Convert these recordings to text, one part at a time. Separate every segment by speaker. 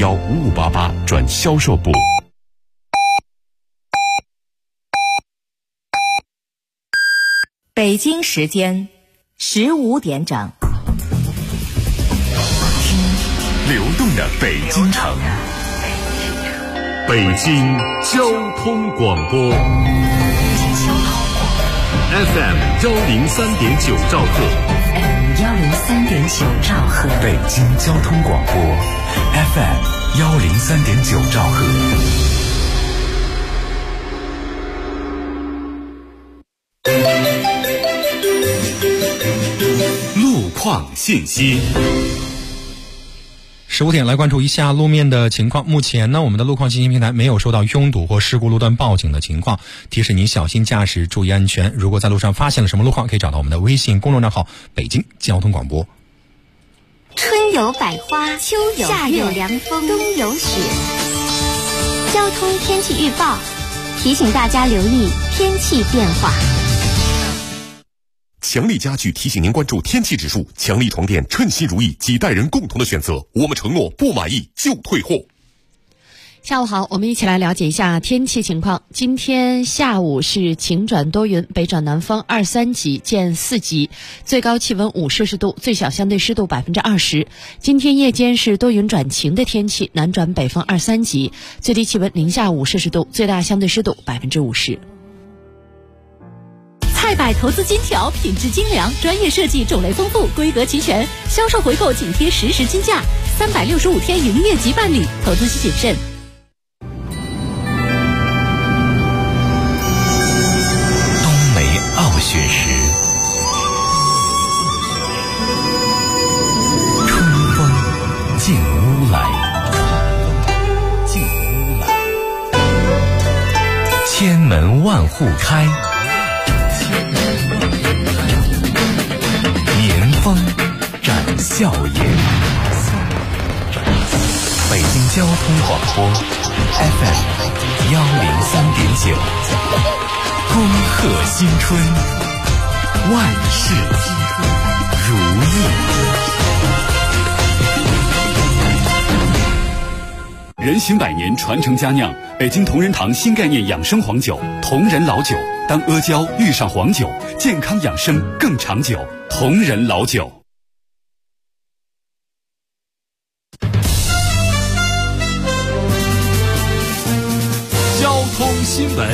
Speaker 1: 211-5588转销售部。
Speaker 2: 北京时间15点整。
Speaker 1: 流动的北京城，北京交通广播 FM 103.9兆赫
Speaker 2: 103.9兆赫，
Speaker 1: 北京交通广播 FM 103.9兆赫。路况信息。
Speaker 3: 15点来关注一下路面的情况。目前呢，我们的路况信息平台没有收到拥堵或事故路段报警的情况，提示您小心驾驶，注意安全。如果在路上发现了什么路况，可以找到我们的微信公众账号北京交通广播。
Speaker 4: 春有百花，秋有夏有凉风，冬有雪。交通天气预报提醒大家留意天气变化。
Speaker 1: 强力家具提醒您关注天气指数，强力床垫称心如意，几代人共同的选择。我们承诺不满意就退货。
Speaker 5: 下午好，我们一起来了解一下天气情况。今天下午是晴转多云，北转南风2、3级见4级，最高气温5摄氏度，最小相对湿度20%。今天夜间是多云转晴的天气，南转北风2、3级，最低气温零下5摄氏度，最大相对湿度50%。
Speaker 6: 菜百投资金条，品质精良，专业设计，种类丰富，规格齐全，销售回购紧贴实时均价，365天营业即办理，投资需谨慎。
Speaker 1: 冬梅傲雪时，春风进屋来，千门万户开，年风展笑颜。北京交通广播 FM 103.9，恭贺新春，万事如意。人行百年，传承佳酿，北京同仁堂新概念养生黄酒，同仁老酒。当阿胶遇上黄酒，健康养生更长久。同仁老酒。交通新闻。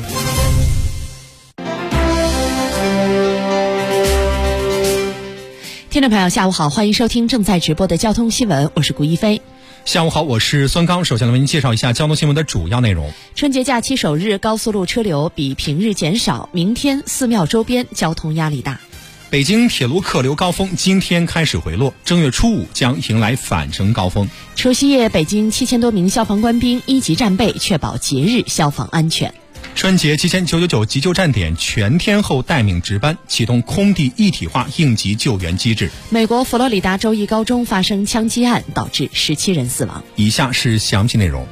Speaker 5: 听众朋友下午好，欢迎收听正在直播的交通新闻，我是顾一飞。
Speaker 3: 下午好，我是孙刚。首先来为您介绍一下交通新闻的主要内容。
Speaker 5: 春节假期首日，高速路车流比平日减少，明天寺庙周边交通压力大。
Speaker 3: 北京铁路客流高峰今天开始回落，正月初5将迎来返程高峰。
Speaker 5: 除夕夜，北京7000多名消防官兵1级战备，确保节日消防安全。
Speaker 3: 春节期间，999急救站点全天候待命值班，启动空地一体化应急救援机制。
Speaker 5: 美国佛罗里达州一高中发生枪击案，导致17人死亡。
Speaker 3: 以下是详细内容。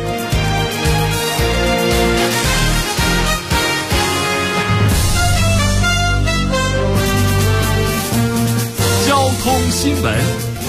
Speaker 1: 交通新闻。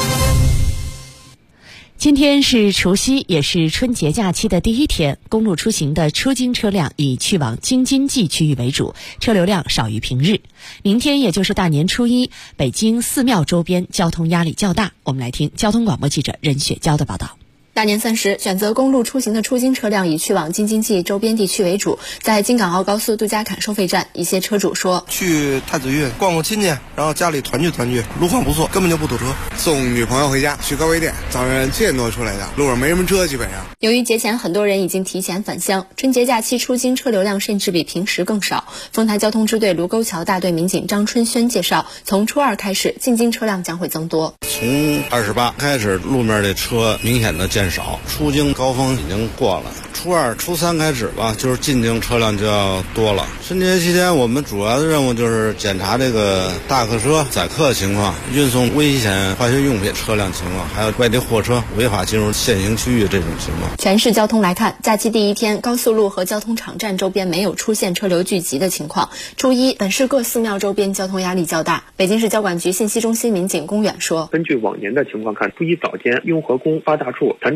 Speaker 5: 今天是除夕，也是春节假期的第一天。公路出行的出京车辆以去往京津冀区域为主，车流量少于平日。明天也就是大年初一，北京寺庙周边交通压力较大。我们来听交通广播记者任雪娇的报道。
Speaker 7: 大年30，选择公路出行的出京车辆以去往京津冀周边地区为主。在京港澳高速杜家坎收费站，一些车主说，
Speaker 8: 去太子峪逛逛亲戚，然后家里团聚团聚，路况不错，根本就不堵车。
Speaker 9: 送女朋友回家，去高碑店，早上7点多出来的，路上没什么车，基本上。
Speaker 7: 由于节前很多人已经提前返乡，春节假期出京车流量甚至比平时更少。丰台交通支队卢沟桥大队民警张春轩介绍，从初2开始，进京车辆将会增多。
Speaker 10: 从28开始，路面的车明显的减少，出京高峰已经过了。初2、初3开始吧，就是进京车辆就要多了。春节期间，我们主要的任务就是检查这个大客车载客情况，运送危险化学用品车辆情况，还有外地货车违法进入限行区域这种情况。
Speaker 7: 全市交通来看，假期第一天，高速路和交通场站周边没有出现车流聚集的情况。初一，本市各寺庙周边交通压力较大。北京市交管局信息中心民警龚远说，
Speaker 11: 根据往年的情况看，初一早间雍和宫、八大处、潭柘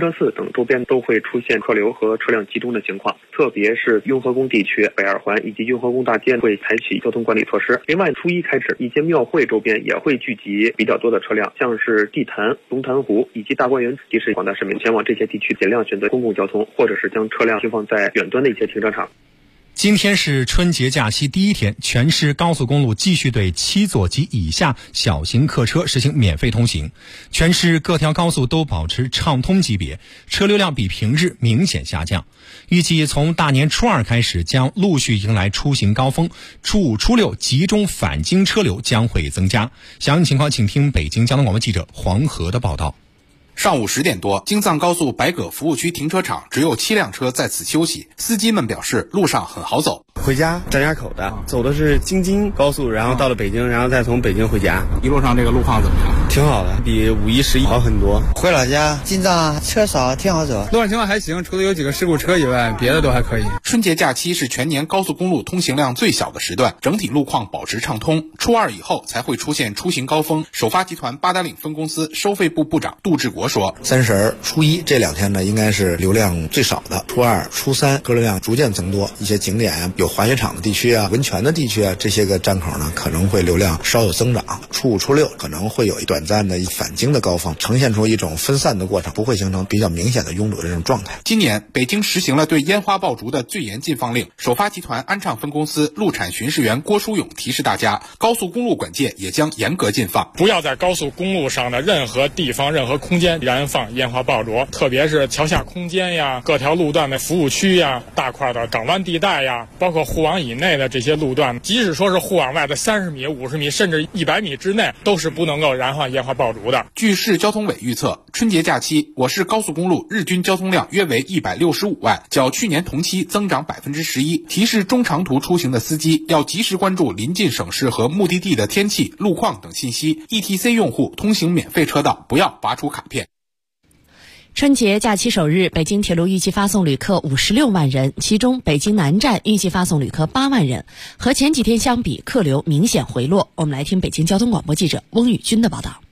Speaker 11: 车寺等周边都会出现客流和车辆集中的情况，特别是雍和宫地区、北二环以及雍和宫大街会采取交通管理措施。另外，初一开始，一些庙会周边也会聚集比较多的车辆，像是地坛、龙潭湖以及大观园，提示广大市民前往这些地区尽量选择公共交通，或者是将车辆停放在远端的一些停车场。
Speaker 3: 今天是春节假期第一天，全市高速公路继续对7座及以下小型客车实行免费通行，全市各条高速都保持畅通级别，车流量比平日明显下降。预计从大年初2开始将陆续迎来出行高峰，初5、初6集中返京车流将会增加。详细情况请听北京交通广播记者黄河的报道。
Speaker 12: 上午10点多，京藏高速白葛服务区停车场只有7辆车在此休息，司机们表示路上很好走。
Speaker 13: 回家张家口的，走的是京津高速，然后到了北京，然后再从北京回家。
Speaker 12: 一路上这个路况怎么样？
Speaker 13: 挺好的，比5、1、11好很多。
Speaker 14: 回老家，京藏车少，挺好走。
Speaker 15: 路上情况还行，除了有几个事故车以外，别的都还可以。
Speaker 12: 春节假期是全年高速公路通行量最小的时段，整体路况保持畅通。初2以后才会出现出行高峰。首发集团八达岭分公司收费部部长杜志国说
Speaker 16: ：30、初1这2天呢，应该是流量最少的。初2、初3客流量逐渐增多，一些景点啊，有滑雪场的地区啊、温泉的地区啊，这些个站口呢，可能会流量稍有增长。初5、初6可能会有一短暂的返京的高峰，呈现出一种分散的过程，不会形成比较明显的拥堵的这种状态。
Speaker 12: 今年北京实行了对烟花爆竹的最严禁放令，首发集团安畅分公司路产巡视员郭书勇提示大家，高速公路管界也将严格禁放，
Speaker 17: 不要在高速公路上的任何地方、任何空间燃放烟花爆竹，特别是桥下空间呀、各条路段的服务区呀、大块的港湾地带呀，包括护网以内的这些路段，即使说是护网外的30米、50米甚至100米之内，都是不能够燃放烟花爆竹的。
Speaker 12: 据市交通委预测，春节假期我市高速公路日均交通量约为165万，较去年同期增长11%。提示中长途出行的司机要及时关注临近省市和目的地的天气、路况等信息。ETC 用户通行免费车道不要拔出卡片。
Speaker 5: 春节假期首日，北京铁路预计发送旅客56万人，其中北京南站预计发送旅客8万人，和前几天相比，客流明显回落。我们来听北京交通广播记者翁宇军的报道。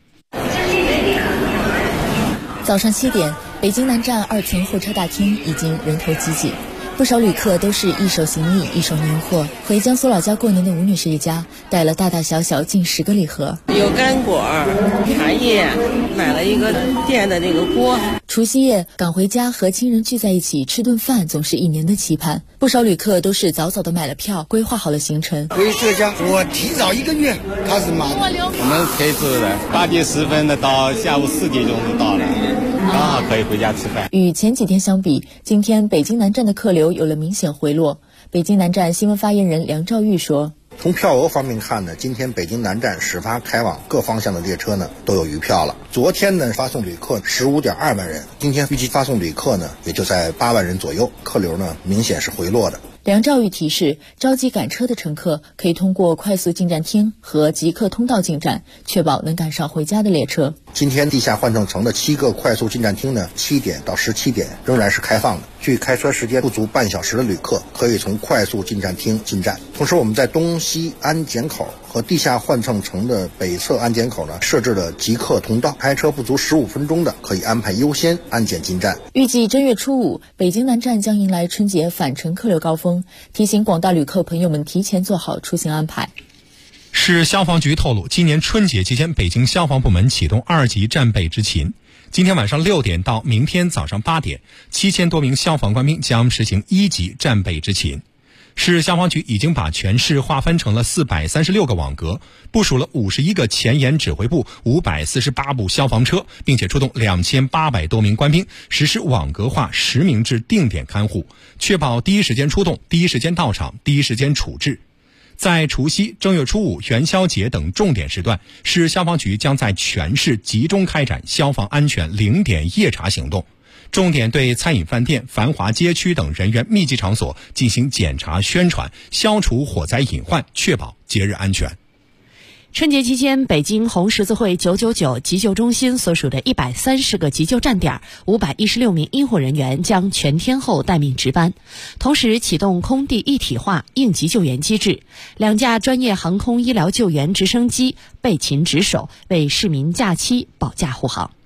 Speaker 18: 早上7点，北京南站2层候车大厅已经人头挤挤，不少旅客都是一手行李一手年货。回江苏老家过年的吴女士一家带了大大小小近10个礼盒，
Speaker 19: 有干果、茶叶，买了一个电的那个锅。
Speaker 18: 除夕夜赶回家和亲人聚在一起吃顿饭，总是一年的期盼。不少旅客都是早早的买了票，规划好了行程。
Speaker 14: 回浙江，我提早1个月开始买。
Speaker 20: 我们可以坐的8点10分的到下午4点钟就到了，刚好可以回家吃饭。
Speaker 18: 与前几天相比，今天北京南站的客流有了明显回落。北京南站新闻发言人梁兆玉说：
Speaker 16: 从票额方面看呢，今天北京南站始发开往各方向的列车呢都有余票了。昨天呢发送旅客15.2万人，今天预计发送旅客呢也就在8万人左右，客流呢明显是回落的。
Speaker 18: 梁兆玉提示，着急赶车的乘客可以通过快速进站厅和即刻通道进站，确保能赶上回家的列车。
Speaker 16: 今天地下换乘层的7个快速进站厅呢，7点到17点仍然是开放的。距开车时间不足半小时的旅客可以从快速进站厅进站。同时，我们在东西安检口和地下换乘层的北侧安检口呢，设置了即刻通道，开车不足15分钟的可以安排优先安检进站。
Speaker 18: 预计正月初5，北京南站将迎来春节返程客流高峰，提醒广大旅客朋友们提前做好出行安排。
Speaker 3: 市消防局透露，今年春节期间，北京消防部门启动2级战备执勤。今天晚上6点到明天早上8点，7000多名消防官兵将实行1级战备执勤。市消防局已经把全市划分成了436个网格，部署了51个前沿指挥部、548部消防车，并且出动2800多名官兵，实施网格化实名制定点看护，确保第一时间出动、第一时间到场、第一时间处置。在除夕、正月初5、元宵节等重点时段，市消防局将在全市集中开展消防安全0点夜查行动，重点对餐饮饭店、繁华街区等人员密集场所进行检查宣传，消除火灾隐患，确保节日安全。
Speaker 5: 春节期间，北京红十字会999急救中心所属的130个急救站点，516名医护人员将全天候待命值班，同时启动空地一体化应急救援机制，2架专业航空医疗救援直升机备勤值守，为市民假期保驾护航。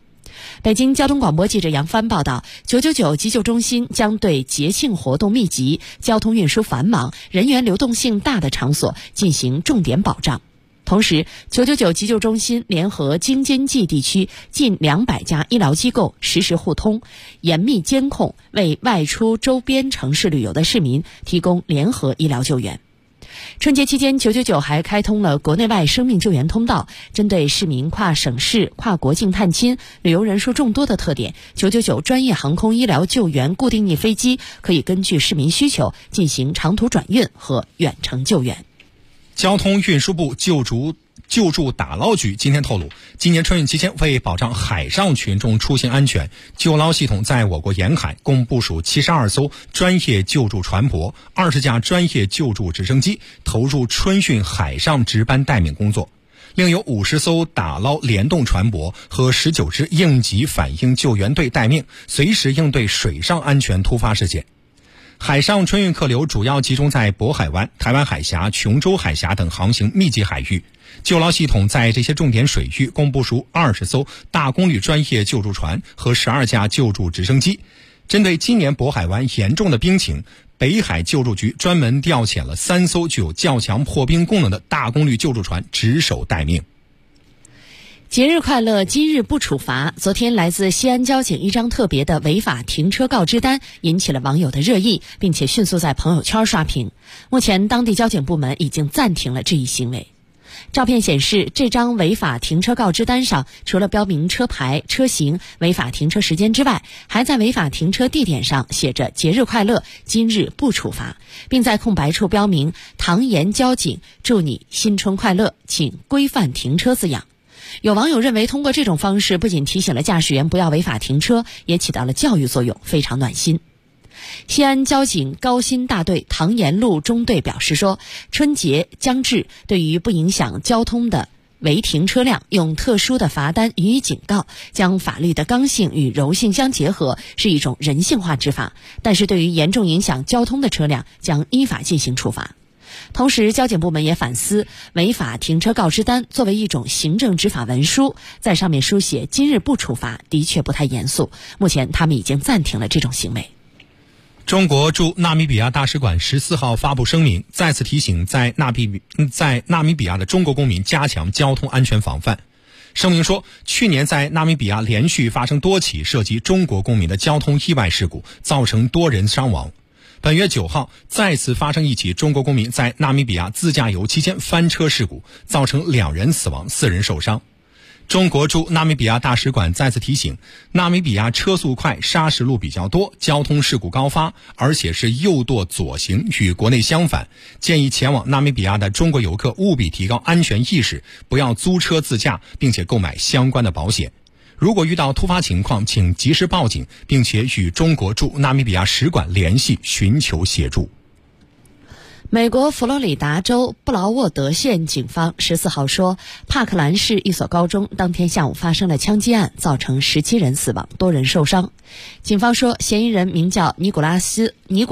Speaker 5: 北京交通广播记者杨帆报道，999急救中心将对节庆活动密集、交通运输繁忙、人员流动性大的场所进行重点保障。同时，999急救中心联合京津冀地区近200家医疗机构实时互通，严密监控，为外出周边城市旅游的市民提供联合医疗救援。春节期间，999还开通了国内外生命救援通道，针对市民跨省市、跨国境探亲、旅游人数众多的特点，999专业航空医疗救援固定翼飞机可以根据市民需求进行长途转运和远程救援。
Speaker 3: 交通运输部救助打捞局今天透露，今年春运期间，为保障海上群众出行安全，救捞系统在我国沿海共部署72艘专业救助船舶、20架专业救助直升机，投入春运海上值班待命工作。另有50艘打捞联动船舶和19支应急反应救援队待命，随时应对水上安全突发事件。海上春运客流主要集中在渤海湾、台湾海峡、琼州海峡等航行密集海域。救捞系统在这些重点水域共部署20艘大功率专业救助船和12架救助直升机。针对今年渤海湾严重的冰情，北海救助局专门调遣了3艘具有较强破冰功能的大功率救助船值守待命。
Speaker 5: 节日快乐，今日不处罚。昨天来自西安交警一张特别的违法停车告知单引起了网友的热议，并且迅速在朋友圈刷屏。目前当地交警部门已经暂停了这一行为。照片显示，这张违法停车告知单上除了标明车牌、车型、违法停车时间之外，还在违法停车地点上写着节日快乐，今日不处罚，并在空白处标明唐岩交警祝你新春快乐，请规范停车字样。有网友认为，通过这种方式不仅提醒了驾驶员不要违法停车，也起到了教育作用，非常暖心。西安交警高新大队唐岩路中队表示说，春节将至，对于不影响交通的违停车辆，用特殊的罚单予以警告，将法律的刚性与柔性相结合，是一种人性化执法。但是对于严重影响交通的车辆，将依法进行处罚。同时，交警部门也反思，违法停车告知单作为一种行政执法文书，在上面书写今日不处罚，的确不太严肃。目前他们已经暂停了这种行为。
Speaker 3: 中国驻纳米比亚大使馆14号发布声明，再次提醒在纳米比亚的中国公民加强交通安全防范。声明说，去年在纳米比亚连续发生多起涉及中国公民的交通意外事故，造成多人伤亡。本月9号再次发生一起中国公民在纳米比亚自驾游期间翻车事故，造成2人死亡，4人受伤。中国驻纳米比亚大使馆再次提醒，纳米比亚车速快，砂石路比较多，交通事故高发，而且是右舵左行，与国内相反。建议前往纳米比亚的中国游客务必提高安全意识，不要租车自驾，并且购买相关的保险。如果遇到突发情况，请及时报警，并且与中国驻纳米比亚使馆联系，寻求协助。
Speaker 5: 美国佛罗里达州布劳沃德县警方14号说，帕克兰市一所高中当天下午发生了枪击案，造成17人死亡，多人受伤。警方说，嫌疑人名叫尼古拉斯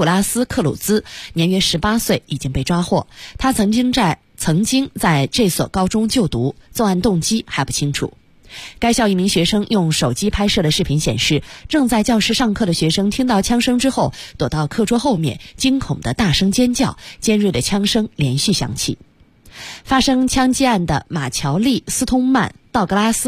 Speaker 5: ·克鲁兹，年约18岁，已经被抓获。他曾经在这所高中就读，作案动机还不清楚。该校一名学生用手机拍摄的视频显示，正在教室上课的学生听到枪声之后，躲到课桌后面，惊恐地大声尖叫，尖锐的枪声连续响起。发生枪击案的马乔丽·斯通曼·道格拉斯